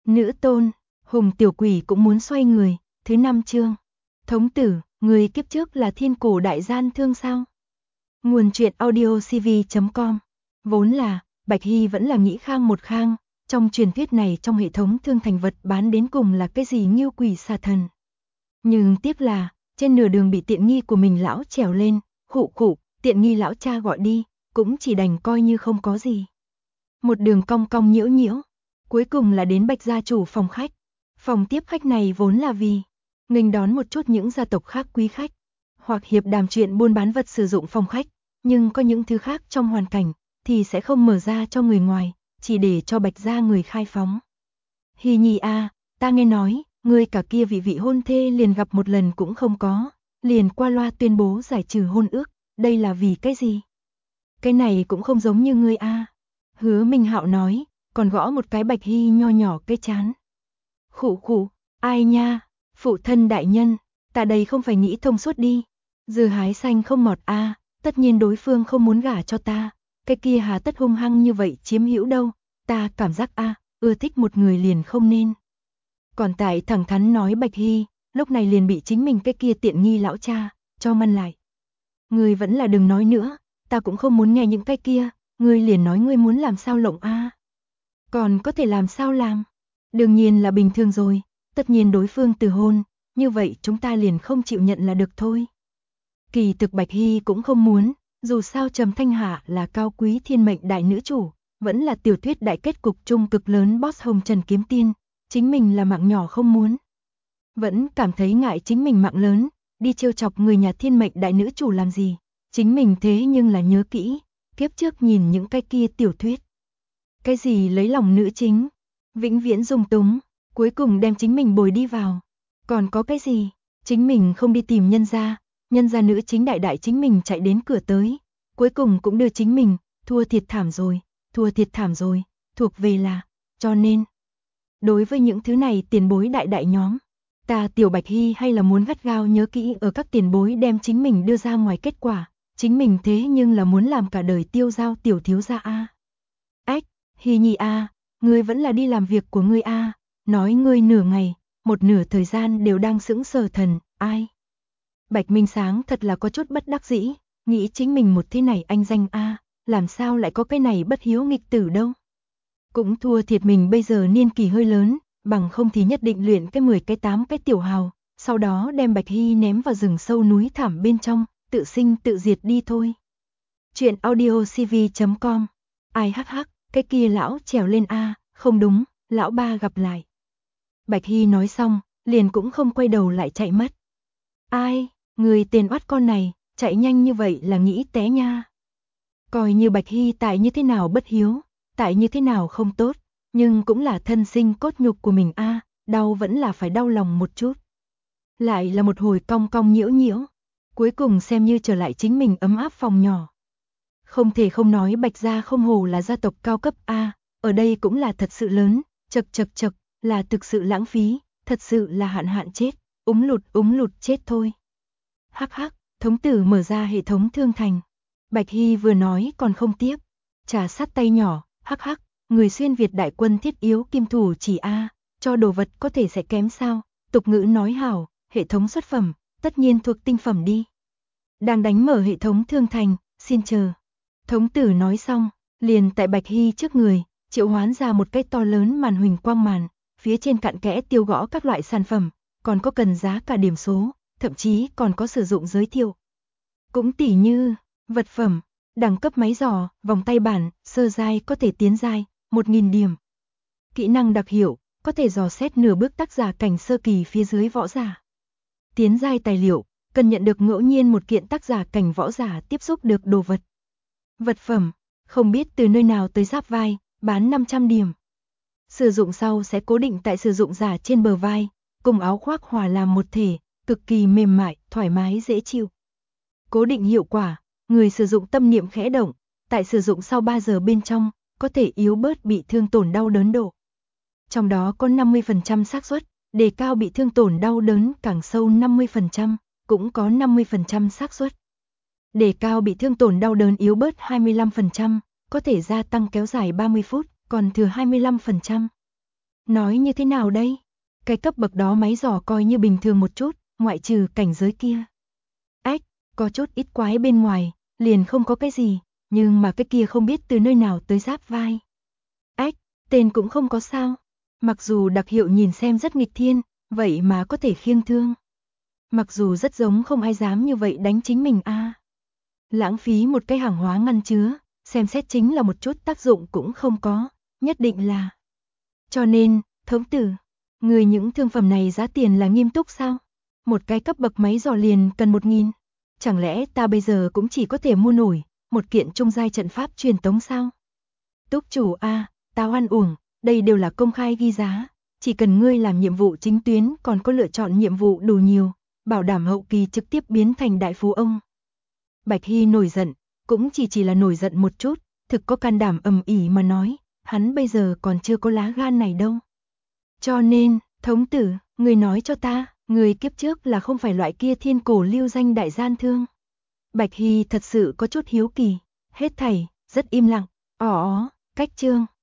Nữ tôn, Hùng tiểu quỷ cũng muốn xoay người, thứ 5 chương. Thống tử, người kiếp trước là thiên cổ đại gian thương sao? Nguồn truyện audio cv.com. Vốn là, Bạch Hy vẫn là nghĩ khang một khang, trong truyền thuyết này trong hệ thống thương thành vật bán đến cùng là cái gì nghiêu quỷ xà thần. Nhưng tiếc là, trên nửa đường bị tiện nghi của mình lão trèo lên, khụ, tiện nghi lão cha gọi đi, cũng chỉ đành coi như không có gì. Một đường cong cong nhiễu, cuối cùng là đến Bạch gia chủ phòng khách. Phòng tiếp khách này vốn là vì nghênh đón một chút những gia tộc khác quý khách, hoặc hiệp đàm chuyện buôn bán vật sử dụng phòng khách, nhưng có những thứ khác trong hoàn cảnh thì sẽ không mở ra cho người ngoài, chỉ để cho Bạch gia người khai phóng. Hy Nhi a, ta nghe nói, ngươi cả kia vị hôn thê liền gặp một lần cũng không có, liền qua loa tuyên bố giải trừ hôn ước, đây là vì cái gì? Cái này cũng không giống như ngươi a. Hứa Minh Hạo nói, còn gõ một cái Bạch Hy nho nhỏ cái chán. Khụ, ai nha, phụ thân đại nhân, ta đây không phải nghĩ thông suốt đi. Dưa hái xanh không ngọt a, tất nhiên đối phương không muốn gả cho ta, cái kia hà tất hung hăng như vậy chiếm hữu đâu, ta cảm giác ưa thích một người liền không nên. Còn tại thẳng thắn nói Bạch Hy, lúc này liền bị chính mình cái kia tiện nghi lão cha cho ngăn lại. Ngươi vẫn là đừng nói nữa, ta cũng không muốn nghe những cái kia, ngươi liền nói ngươi muốn làm sao lộng a. Còn có thể làm sao làm? Đương nhiên là bình thường rồi, tất nhiên đối phương từ hôn, như vậy chúng ta liền không chịu nhận là được thôi. Kỳ thực Bạch Hy cũng không muốn, dù sao Trầm Thanh Hạ là cao quý thiên mệnh đại nữ chủ, vẫn là tiểu thuyết đại kết cục trung cực lớn boss Hồng Trần Kiếm Tiên, chính mình là mạng nhỏ không muốn. Vẫn cảm thấy ngại chính mình mạng lớn, đi trêu chọc người nhà thiên mệnh đại nữ chủ làm gì, chính mình thế nhưng là nhớ kỹ, kiếp trước nhìn những cái kia tiểu thuyết. Cái gì lấy lòng nữ chính, vĩnh viễn dung túng, cuối cùng đem chính mình bồi đi vào. Còn có cái gì, chính mình không đi tìm nhân gia nữ chính đại chính mình chạy đến cửa tới, cuối cùng cũng đưa chính mình, thua thiệt thảm rồi, thuộc về là, cho nên. Đối với những thứ này tiền bối đại nhóm, ta tiểu Bạch Hy hay là muốn gắt gao nhớ kỹ ở các tiền bối đem chính mình đưa ra ngoài kết quả, chính mình thế nhưng là muốn làm cả đời tiêu giao tiểu thiếu gia a. Ách, Hy Nhi a, ngươi vẫn là đi làm việc của ngươi a, nói ngươi nửa ngày, một nửa thời gian đều đang sững sờ thần, ai? Bạch Minh Sáng thật là có chút bất đắc dĩ, nghĩ chính mình một thế này anh danh a, làm sao lại có cái này bất hiếu nghịch tử đâu? Cũng thua thiệt mình bây giờ niên kỷ hơi lớn, bằng không thì nhất định luyện cái 10 cái 8 cái tiểu hào, sau đó đem Bạch Hy ném vào rừng sâu núi thẳm bên trong, tự sinh tự diệt đi thôi. Chuyện audio cv.com. Ai hắc, cái kia lão trèo lên a, không đúng, lão ba gặp lại. Bạch Hy nói xong, liền cũng không quay đầu lại chạy mất. Ai, người tên oát con này, chạy nhanh như vậy là nghĩ té nha. Coi như Bạch Hy tại như thế nào bất hiếu, tại như thế nào không tốt, nhưng cũng là thân sinh cốt nhục của mình a, đau vẫn là phải đau lòng một chút. Lại là một hồi cong cong nhiễu, cuối cùng xem như trở lại chính mình ấm áp phòng nhỏ. Không thể không nói Bạch gia không hồ là gia tộc cao cấp a, ở đây cũng là thật sự lớn, chật, là thực sự lãng phí, thật sự là hạn chết, úng lụt chết thôi. Hắc, thống tử mở ra hệ thống thương thành. Bạch Hy vừa nói còn không tiếp, trà sát tay nhỏ, hắc, người xuyên Việt đại quân thiết yếu kim thủ chỉ a, cho đồ vật có thể sẽ kém sao, tục ngữ nói hảo, hệ thống xuất phẩm, tất nhiên thuộc tinh phẩm đi. Đang đánh mở hệ thống thương thành, xin chờ. Thống tử nói xong, liền tại Bạch Hy trước người, triệu hoán ra một cái to lớn màn huỳnh quang màn, phía trên cặn kẽ tiêu gõ các loại sản phẩm, còn có cần giá cả điểm số, thậm chí còn có sử dụng giới thiệu. Cũng tỉ như, vật phẩm, đẳng cấp máy giỏ, vòng tay bản, sơ giai có thể tiến giai, 1000 điểm. Kỹ năng đặc hiệu, có thể dò xét nửa bước tác giả cảnh sơ kỳ phía dưới võ giả. Tiến giai tài liệu, cần nhận được ngẫu nhiên một kiện tác giả cảnh võ giả tiếp xúc được đồ vật. Vật phẩm, không biết từ nơi nào tới giáp vai, bán 500 điểm. Sử dụng sau sẽ cố định tại sử dụng giả trên bờ vai, cùng áo khoác hòa làm một thể, cực kỳ mềm mại, thoải mái dễ chịu. Cố định hiệu quả, người sử dụng tâm niệm khẽ động, tại sử dụng sau 3 giờ bên trong, có thể yếu bớt bị thương tổn đau đớn độ. Trong đó có 50% xác suất đề cao bị thương tổn đau đớn càng sâu 50%, cũng có 50% xác suất đề cao bị thương tổn đau đớn yếu bớt 25%, có thể gia tăng kéo dài 30 phút, còn thừa 25%. Nói như thế nào đây? Cái cấp bậc đó máy giỏ coi như bình thường một chút, ngoại trừ cảnh giới kia. Ách, có chút ít quái bên ngoài, liền không có cái gì, nhưng mà cái kia không biết từ nơi nào tới giáp vai. Ách, tên cũng không có sao. Mặc dù đặc hiệu nhìn xem rất nghịch thiên, vậy mà có thể khiêng thương. Mặc dù rất giống không ai dám như vậy đánh chính mình a. Lãng phí một cái hàng hóa ngăn chứa, xem xét chính là một chút tác dụng cũng không có, nhất định là. Cho nên, thống tử, người những thương phẩm này giá tiền là nghiêm túc sao? Một cái cấp bậc máy giỏ liền cần 1.000. Chẳng lẽ ta bây giờ cũng chỉ có thể mua nổi một kiện trung giai trận pháp truyền tống sao? Túc chủ a, tao ăn uổng, đây đều là công khai ghi giá, chỉ cần ngươi làm nhiệm vụ chính tuyến còn có lựa chọn nhiệm vụ đủ nhiều, bảo đảm hậu kỳ trực tiếp biến thành đại phú ông. Bạch Hy nổi giận, cũng chỉ là nổi giận một chút, thực có can đảm ầm ĩ mà nói, hắn bây giờ còn chưa có lá gan này đâu. Cho nên, thống tử, người nói cho ta, người kiếp trước là không phải loại kia thiên cổ lưu danh đại gian thương. Bạch Hy thật sự có chút hiếu kỳ, hết thảy, rất im lặng, cách chương.